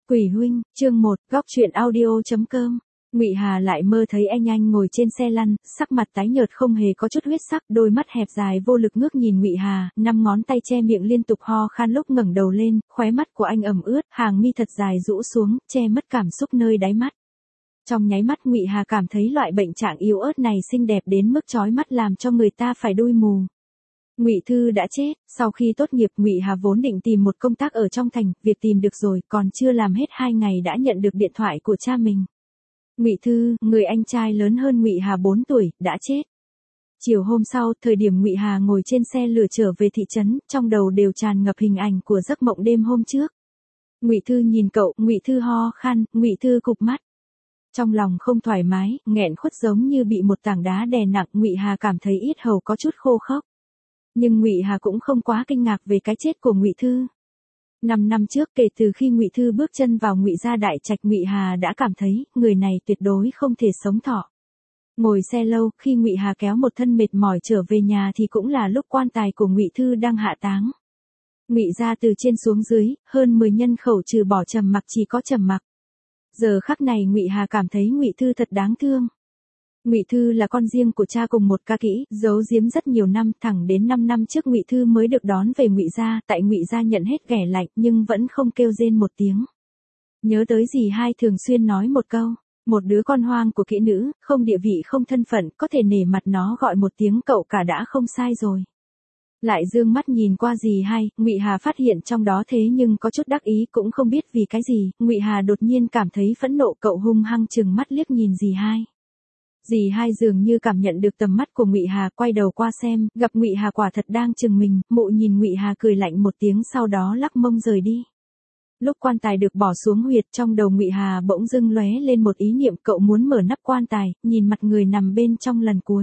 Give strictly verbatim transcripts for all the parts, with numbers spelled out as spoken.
Quỷ huynh, chương một, góc truyện audio chấm com. Ngụy Hà lại mơ thấy anh anh ngồi trên xe lăn, sắc mặt tái nhợt không hề có chút huyết sắc, đôi mắt hẹp dài vô lực ngước nhìn Ngụy Hà, năm ngón tay che miệng liên tục ho khan, lúc ngẩng đầu lên, khóe mắt của anh ẩm ướt, hàng mi thật dài rũ xuống, che mất cảm xúc nơi đáy mắt. Trong nháy mắt Ngụy Hà cảm thấy loại bệnh trạng yếu ớt này xinh đẹp đến mức chói mắt, làm cho người ta phải đui mù. Ngụy Thư đã chết. Sau khi tốt nghiệp, Ngụy Hà vốn định tìm một công tác ở trong thành, việc tìm được rồi, còn chưa làm hết hai ngày đã nhận được điện thoại của cha mình. Ngụy Thư, người anh trai lớn hơn Ngụy Hà bốn tuổi, đã chết. Chiều hôm sau, thời điểm Ngụy Hà ngồi trên xe lửa trở về thị trấn, trong đầu đều tràn ngập hình ảnh của giấc mộng đêm hôm trước. Ngụy Thư nhìn cậu, Ngụy Thư ho khan, Ngụy Thư cụp mắt. Trong lòng không thoải mái, nghẹn khuất giống như bị một tảng đá đè nặng, Ngụy Hà cảm thấy yết hầu có chút khô khốc. Nhưng Ngụy Hà cũng không quá kinh ngạc về cái chết của Ngụy Thư. Năm năm trước, kể từ khi Ngụy Thư bước chân vào Ngụy gia đại trạch, Ngụy Hà đã cảm thấy người này tuyệt đối không thể sống thọ. Ngồi xe lâu, khi Ngụy Hà kéo một thân mệt mỏi trở về nhà thì cũng là lúc quan tài của Ngụy Thư đang hạ táng. Ngụy gia từ trên xuống dưới, hơn mười nhân khẩu trừ bỏ Trầm Mặc chỉ có Trầm Mặc. Giờ khắc này Ngụy Hà cảm thấy Ngụy Thư thật đáng thương. Ngụy Thư là con riêng của cha cùng một ca kỹ, giấu giếm rất nhiều năm, thẳng đến năm năm trước Ngụy Thư mới được đón về Ngụy gia, tại Ngụy gia nhận hết ghẻ lạnh nhưng vẫn không kêu rên một tiếng. Nhớ tới dì hai thường xuyên nói một câu, một đứa con hoang của kỹ nữ, không địa vị không thân phận, có thể nể mặt nó gọi một tiếng cậu cả đã không sai rồi. Lại dương mắt nhìn qua dì hai, Ngụy Hà phát hiện trong đó thế nhưng có chút đắc ý, cũng không biết vì cái gì, Ngụy Hà đột nhiên cảm thấy phẫn nộ, cậu hung hăng trừng mắt liếc nhìn dì hai. Dì hai dường như cảm nhận được tầm mắt của Ngụy Hà, quay đầu qua xem, gặp Ngụy Hà quả thật đang chừng mình, mụ nhìn Ngụy Hà cười lạnh một tiếng, sau đó lắc mông rời đi. Lúc quan tài được bỏ xuống huyệt, trong đầu Ngụy Hà bỗng dưng lóe lên một ý niệm, cậu muốn mở nắp quan tài, nhìn mặt người nằm bên trong lần cuối.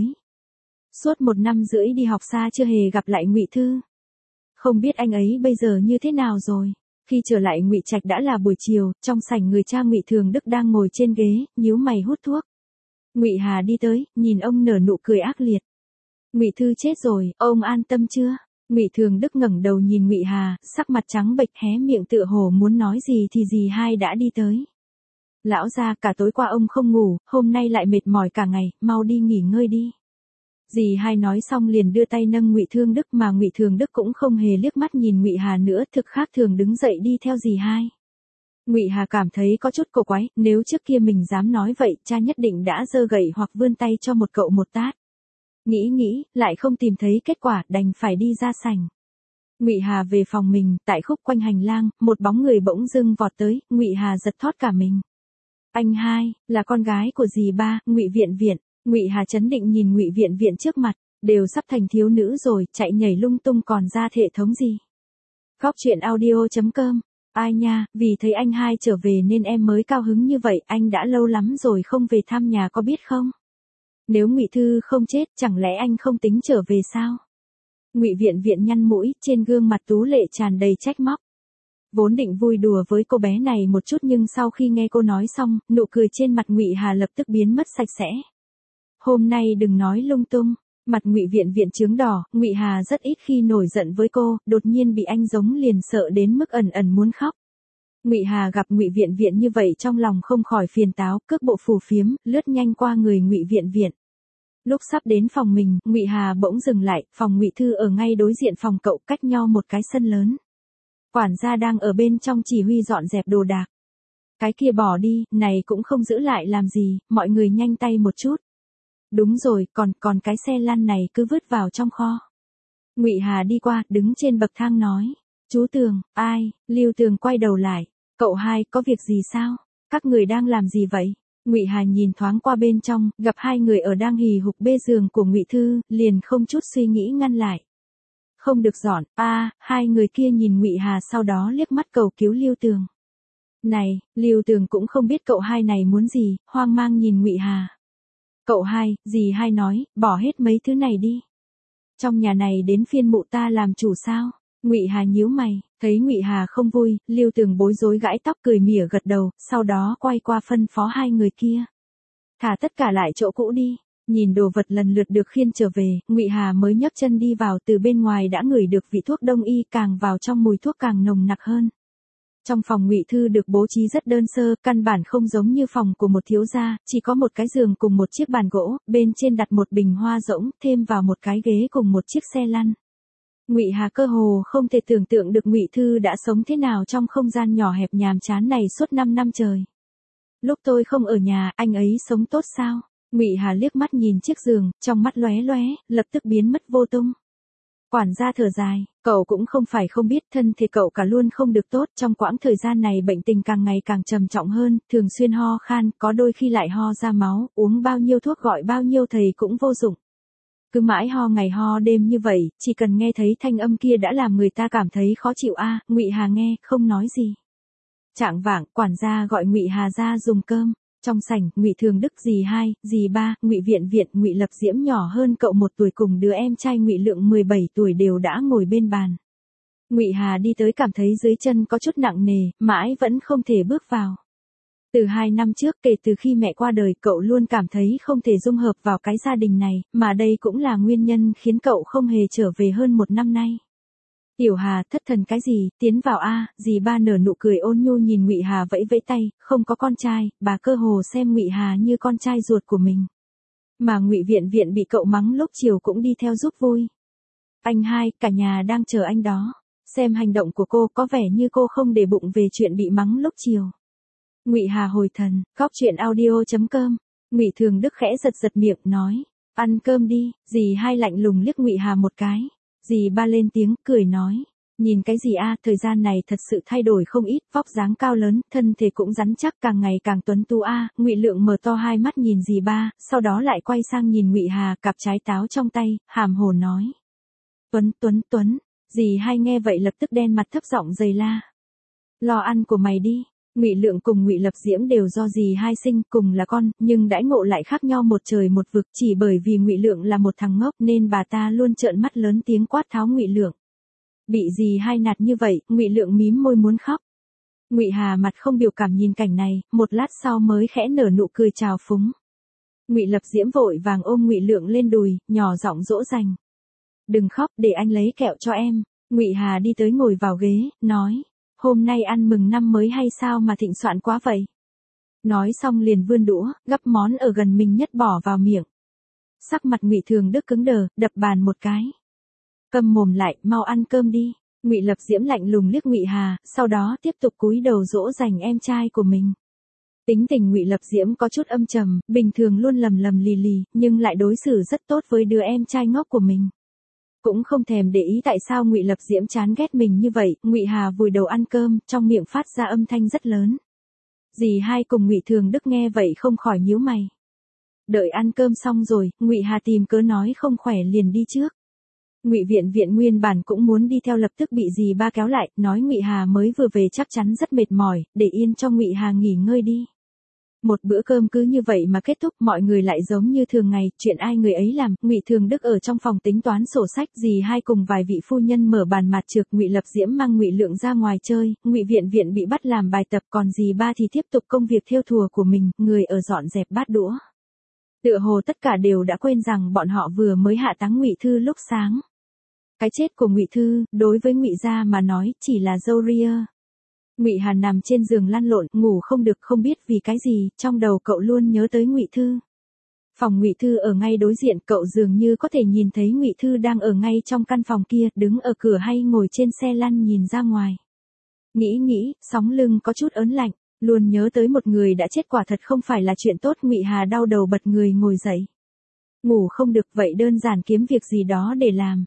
Suốt một năm rưỡi đi học xa chưa hề gặp lại Ngụy Thư. Không biết anh ấy bây giờ như thế nào rồi. Khi trở lại Ngụy trạch đã là buổi chiều, trong sảnh người cha Ngụy Thường Đức đang ngồi trên ghế, nhíu mày hút thuốc. Ngụy Hà đi tới, nhìn ông nở nụ cười ác liệt. Ngụy Thư chết rồi, ông an tâm chưa? Ngụy Thường Đức ngẩng đầu nhìn Ngụy Hà, sắc mặt trắng bệch, hé miệng tựa hồ muốn nói gì thì dì hai đã đi tới. Lão gia, cả tối qua ông không ngủ, hôm nay lại mệt mỏi cả ngày, mau đi nghỉ ngơi đi. Dì hai nói xong liền đưa tay nâng Ngụy Thường Đức, mà Ngụy Thường Đức cũng không hề liếc mắt nhìn Ngụy Hà nữa, thực khác thường đứng dậy đi theo dì hai. Ngụy Hà cảm thấy có chút cổ quái, nếu trước kia mình dám nói vậy, cha nhất định đã giơ gậy hoặc vươn tay cho một cậu một tát. Nghĩ nghĩ, lại không tìm thấy kết quả, đành phải đi ra sảnh. Ngụy Hà về phòng mình, tại khúc quanh hành lang, một bóng người bỗng dưng vọt tới, Ngụy Hà giật thót cả mình. Anh hai, là con gái của dì ba, Ngụy Viện Viện. Ngụy Hà chấn định nhìn Ngụy Viện Viện trước mặt, đều sắp thành thiếu nữ rồi, chạy nhảy lung tung còn ra hệ thống gì. Góc truyện audio chấm com. Ai nha, vì thấy anh hai trở về nên em mới cao hứng như vậy, anh đã lâu lắm rồi không về thăm nhà có biết không? Nếu Ngụy Thư không chết, chẳng lẽ anh không tính trở về sao? Ngụy Viện Viện nhăn mũi, trên gương mặt tú lệ tràn đầy trách móc. Vốn định vui đùa với cô bé này một chút nhưng sau khi nghe cô nói xong, nụ cười trên mặt Ngụy Hà lập tức biến mất sạch sẽ. Hôm nay đừng nói lung tung. Mặt Ngụy Viện Viện chướng đỏ, Ngụy Hà rất ít khi nổi giận với cô, đột nhiên bị anh giống liền sợ đến mức ẩn ẩn muốn khóc. Ngụy Hà gặp Ngụy Viện Viện như vậy trong lòng không khỏi phiền táo, cước bộ phù phiếm, lướt nhanh qua người Ngụy Viện Viện. Lúc sắp đến phòng mình, Ngụy Hà bỗng dừng lại, phòng Ngụy Thư ở ngay đối diện phòng cậu, cách nhau một cái sân lớn. Quản gia đang ở bên trong chỉ huy dọn dẹp đồ đạc. Cái kia bỏ đi, này cũng không giữ lại làm gì, mọi người nhanh tay một chút. Đúng rồi, còn, còn cái xe lăn này cứ vứt vào trong kho. Ngụy Hà đi qua, đứng trên bậc thang nói. Chú Tường, ai? Lưu Tường quay đầu lại. Cậu hai, có việc gì sao? Các người đang làm gì vậy? Ngụy Hà nhìn thoáng qua bên trong, gặp hai người ở đang hì hục bê giường của Ngụy Thư, liền không chút suy nghĩ ngăn lại. Không được dọn, a, à, hai người kia nhìn Ngụy Hà sau đó liếc mắt cầu cứu Lưu Tường. Này, Lưu Tường cũng không biết cậu hai này muốn gì, hoang mang nhìn Ngụy Hà. Cậu hai, dì hai nói, bỏ hết mấy thứ này đi. Trong nhà này đến phiên mụ ta làm chủ sao? Ngụy Hà nhíu mày, thấy Ngụy Hà không vui, Lưu Tường bối rối gãi tóc cười mỉa gật đầu, sau đó quay qua phân phó hai người kia. Thả tất cả lại chỗ cũ đi. Nhìn đồ vật lần lượt được khiêng trở về, Ngụy Hà mới nhấc chân đi vào, từ bên ngoài đã ngửi được vị thuốc đông y, càng vào trong mùi thuốc càng nồng nặc hơn. Trong phòng Ngụy Thư được bố trí rất đơn sơ, căn bản không giống như phòng của một thiếu gia, chỉ có một cái giường cùng một chiếc bàn gỗ, bên trên đặt một bình hoa rỗng, thêm vào một cái ghế cùng một chiếc xe lăn. Ngụy Hà cơ hồ không thể tưởng tượng được Ngụy Thư đã sống thế nào trong không gian nhỏ hẹp nhàm chán này suốt năm năm trời. Lúc tôi không ở nhà, anh ấy sống tốt sao? Ngụy Hà liếc mắt nhìn chiếc giường, trong mắt lóe lóe, lập tức biến mất vô tung. Quản gia thở dài, cậu cũng không phải không biết thân thể cậu cả luôn không được tốt, trong quãng thời gian này bệnh tình càng ngày càng trầm trọng hơn, thường xuyên ho khan, có đôi khi lại ho ra máu, uống bao nhiêu thuốc gọi bao nhiêu thầy cũng vô dụng. Cứ mãi ho ngày ho đêm như vậy, chỉ cần nghe thấy thanh âm kia đã làm người ta cảm thấy khó chịu a. Ngụy Hà nghe, không nói gì. Chạng vạng, quản gia gọi Ngụy Hà ra dùng cơm. Trong sảnh, Ngụy Thường Đức dì hai, dì ba, Ngụy Viện Viện, Ngụy Lập Diễm nhỏ hơn cậu một tuổi cùng đứa em trai Ngụy Lượng mười bảy tuổi đều đã ngồi bên bàn. Ngụy Hà đi tới cảm thấy dưới chân có chút nặng nề, mãi vẫn không thể bước vào. Từ hai năm trước, kể từ khi mẹ qua đời, cậu luôn cảm thấy không thể dung hợp vào cái gia đình này, mà đây cũng là nguyên nhân khiến cậu không hề trở về hơn một năm nay. Tiểu Hà, thất thần cái gì, tiến vào a. Dì ba nở nụ cười ôn nhu nhìn Ngụy Hà vẫy vẫy tay, không có con trai, bà cơ hồ xem Ngụy Hà như con trai ruột của mình. Mà Ngụy Viện Viện bị cậu mắng lúc chiều cũng đi theo giúp vui. Anh hai, cả nhà đang chờ anh đó. Xem hành động của cô có vẻ như cô không để bụng về chuyện bị mắng lúc chiều. Ngụy Hà hồi thần, góc truyện audio chấm com. Ngụy Thường Đức khẽ giật giật miệng nói, ăn cơm đi. Dì hai lạnh lùng liếc Ngụy Hà một cái. Dì ba lên tiếng, cười nói, nhìn cái gì a, thời gian này thật sự thay đổi không ít, vóc dáng cao lớn, thân thể cũng rắn chắc, càng ngày càng tuấn tú a. Ngụy Lượng mở to hai mắt nhìn dì ba, sau đó lại quay sang nhìn Ngụy Hà, cặp trái táo trong tay, hàm hồ nói, Tuấn Tuấn Tuấn. Dì hai nghe vậy lập tức đen mặt thấp giọng dày la, lo ăn của mày đi. Ngụy Lượng cùng Ngụy Lập Diễm đều do dì hai sinh, cùng là con, nhưng đãi ngộ lại khác nhau một trời một vực, chỉ bởi vì Ngụy Lượng là một thằng ngốc nên bà ta luôn trợn mắt lớn tiếng quát tháo Ngụy Lượng. Bị dì hai nạt như vậy, Ngụy Lượng mím môi muốn khóc. Ngụy Hà mặt không biểu cảm nhìn cảnh này, một lát sau mới khẽ nở nụ cười trào phúng. Ngụy Lập Diễm vội vàng ôm Ngụy Lượng lên đùi, nhỏ giọng dỗ dành. Đừng khóc, để anh lấy kẹo cho em. Ngụy Hà đi tới ngồi vào ghế, nói. Hôm nay ăn mừng năm mới hay sao mà thịnh soạn quá vậy? Nói xong liền vươn đũa, gắp món ở gần mình nhất bỏ vào miệng. Sắc mặt Ngụy Thường Đức cứng đờ, đập bàn một cái. Câm mồm lại, mau ăn cơm đi. Ngụy Lập Diễm lạnh lùng liếc Ngụy Hà, sau đó tiếp tục cúi đầu dỗ dành em trai của mình. Tính tình Ngụy Lập Diễm có chút âm trầm, bình thường luôn lầm lầm lì lì, nhưng lại đối xử rất tốt với đứa em trai ngốc của mình. Cũng không thèm để ý tại sao Ngụy Lập Diễm chán ghét mình như vậy. Ngụy Hà vùi đầu ăn cơm, trong miệng phát ra âm thanh rất lớn. Dì hai cùng Ngụy Thường Đức nghe vậy không khỏi nhíu mày. Đợi ăn cơm xong rồi, Ngụy Hà tìm cớ nói không khỏe liền đi trước. Ngụy Viện Viện nguyên bản cũng muốn đi theo lập tức bị dì ba kéo lại, nói Ngụy Hà mới vừa về chắc chắn rất mệt mỏi, để yên cho Ngụy Hà nghỉ ngơi đi. Một bữa cơm cứ như vậy mà kết thúc, mọi người lại giống như thường ngày, chuyện ai người ấy làm. Ngụy Thường Đức ở trong phòng tính toán sổ sách, dì hai cùng vài vị phu nhân mở bàn mạt trược, Ngụy Lập Diễm mang Ngụy Lượng ra ngoài chơi, Ngụy Viện Viện bị bắt làm bài tập, còn dì ba thì tiếp tục công việc thêu thùa của mình, người ở dọn dẹp bát đũa. Tựa hồ tất cả đều đã quên rằng bọn họ vừa mới hạ táng Ngụy Thư lúc sáng. Cái chết của Ngụy Thư, đối với Ngụy gia mà nói, chỉ là râu ria. Ngụy Hà nằm trên giường lăn lộn, ngủ không được, không biết vì cái gì, trong đầu cậu luôn nhớ tới Ngụy Thư. Phòng Ngụy Thư ở ngay đối diện, cậu dường như có thể nhìn thấy Ngụy Thư đang ở ngay trong căn phòng kia, đứng ở cửa hay ngồi trên xe lăn nhìn ra ngoài. Nghĩ nghĩ, sóng lưng có chút ớn lạnh, luôn nhớ tới một người đã chết quả thật không phải là chuyện tốt. Ngụy Hà đau đầu bật người ngồi dậy. Ngủ không được, vậy đơn giản kiếm việc gì đó để làm.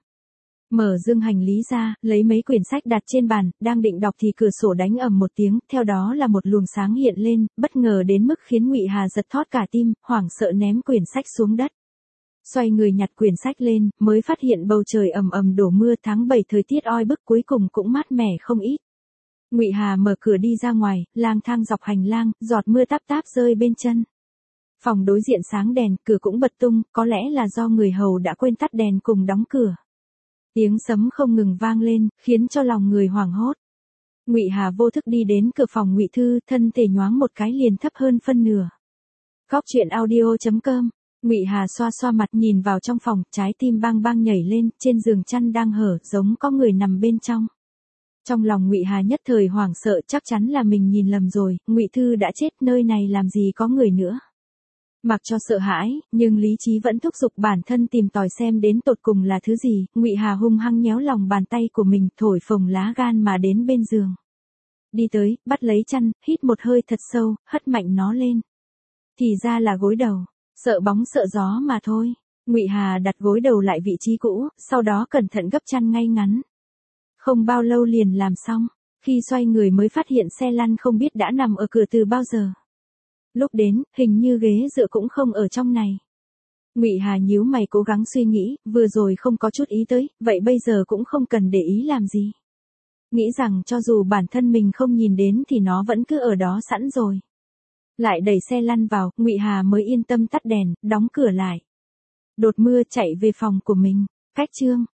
Mở dương hành lý ra, lấy mấy quyển sách đặt trên bàn, đang định đọc thì cửa sổ đánh ầm một tiếng, theo đó là một luồng sáng hiện lên, bất ngờ đến mức khiến Ngụy Hà giật thót cả tim, hoảng sợ ném quyển sách xuống đất. Xoay người nhặt quyển sách lên, mới phát hiện bầu trời ầm ầm đổ mưa, tháng bảy thời tiết oi bức cuối cùng cũng mát mẻ không ít. Ngụy Hà mở cửa đi ra ngoài, lang thang dọc hành lang, giọt mưa táp táp rơi bên chân. Phòng đối diện sáng đèn, cửa cũng bật tung, có lẽ là do người hầu đã quên tắt đèn cùng đóng cửa. Tiếng sấm không ngừng vang lên, khiến cho lòng người hoảng hốt. Ngụy Hà vô thức đi đến cửa phòng Ngụy Thư, thân thể nhoáng một cái liền thấp hơn phân nửa. Góc truyện audio chấm com. Ngụy Hà xoa xoa mặt nhìn vào trong phòng, trái tim bang bang nhảy lên, trên giường chăn đang hở, giống có người nằm bên trong. Trong lòng Ngụy Hà nhất thời hoảng sợ, chắc chắn là mình nhìn lầm rồi, Ngụy Thư đã chết, nơi này làm gì có người nữa. Mặc cho sợ hãi, nhưng lý trí vẫn thúc giục bản thân tìm tòi xem đến tột cùng là thứ gì, Ngụy Hà hung hăng nhéo lòng bàn tay của mình, thổi phồng lá gan mà đến bên giường. Đi tới, bắt lấy chăn, hít một hơi thật sâu, hất mạnh nó lên. Thì ra là gối đầu, sợ bóng sợ gió mà thôi. Ngụy Hà đặt gối đầu lại vị trí cũ, sau đó cẩn thận gấp chăn ngay ngắn. Không bao lâu liền làm xong, khi xoay người mới phát hiện xe lăn không biết đã nằm ở cửa từ bao giờ. Lúc đến, hình như ghế dựa cũng không ở trong này. Ngụy Hà nhíu mày cố gắng suy nghĩ, vừa rồi không có chút ý tới, vậy bây giờ cũng không cần để ý làm gì. Nghĩ rằng cho dù bản thân mình không nhìn đến thì nó vẫn cứ ở đó sẵn rồi. Lại đẩy xe lăn vào, Ngụy Hà mới yên tâm tắt đèn, đóng cửa lại. Đột mưa chạy về phòng của mình. Cách chương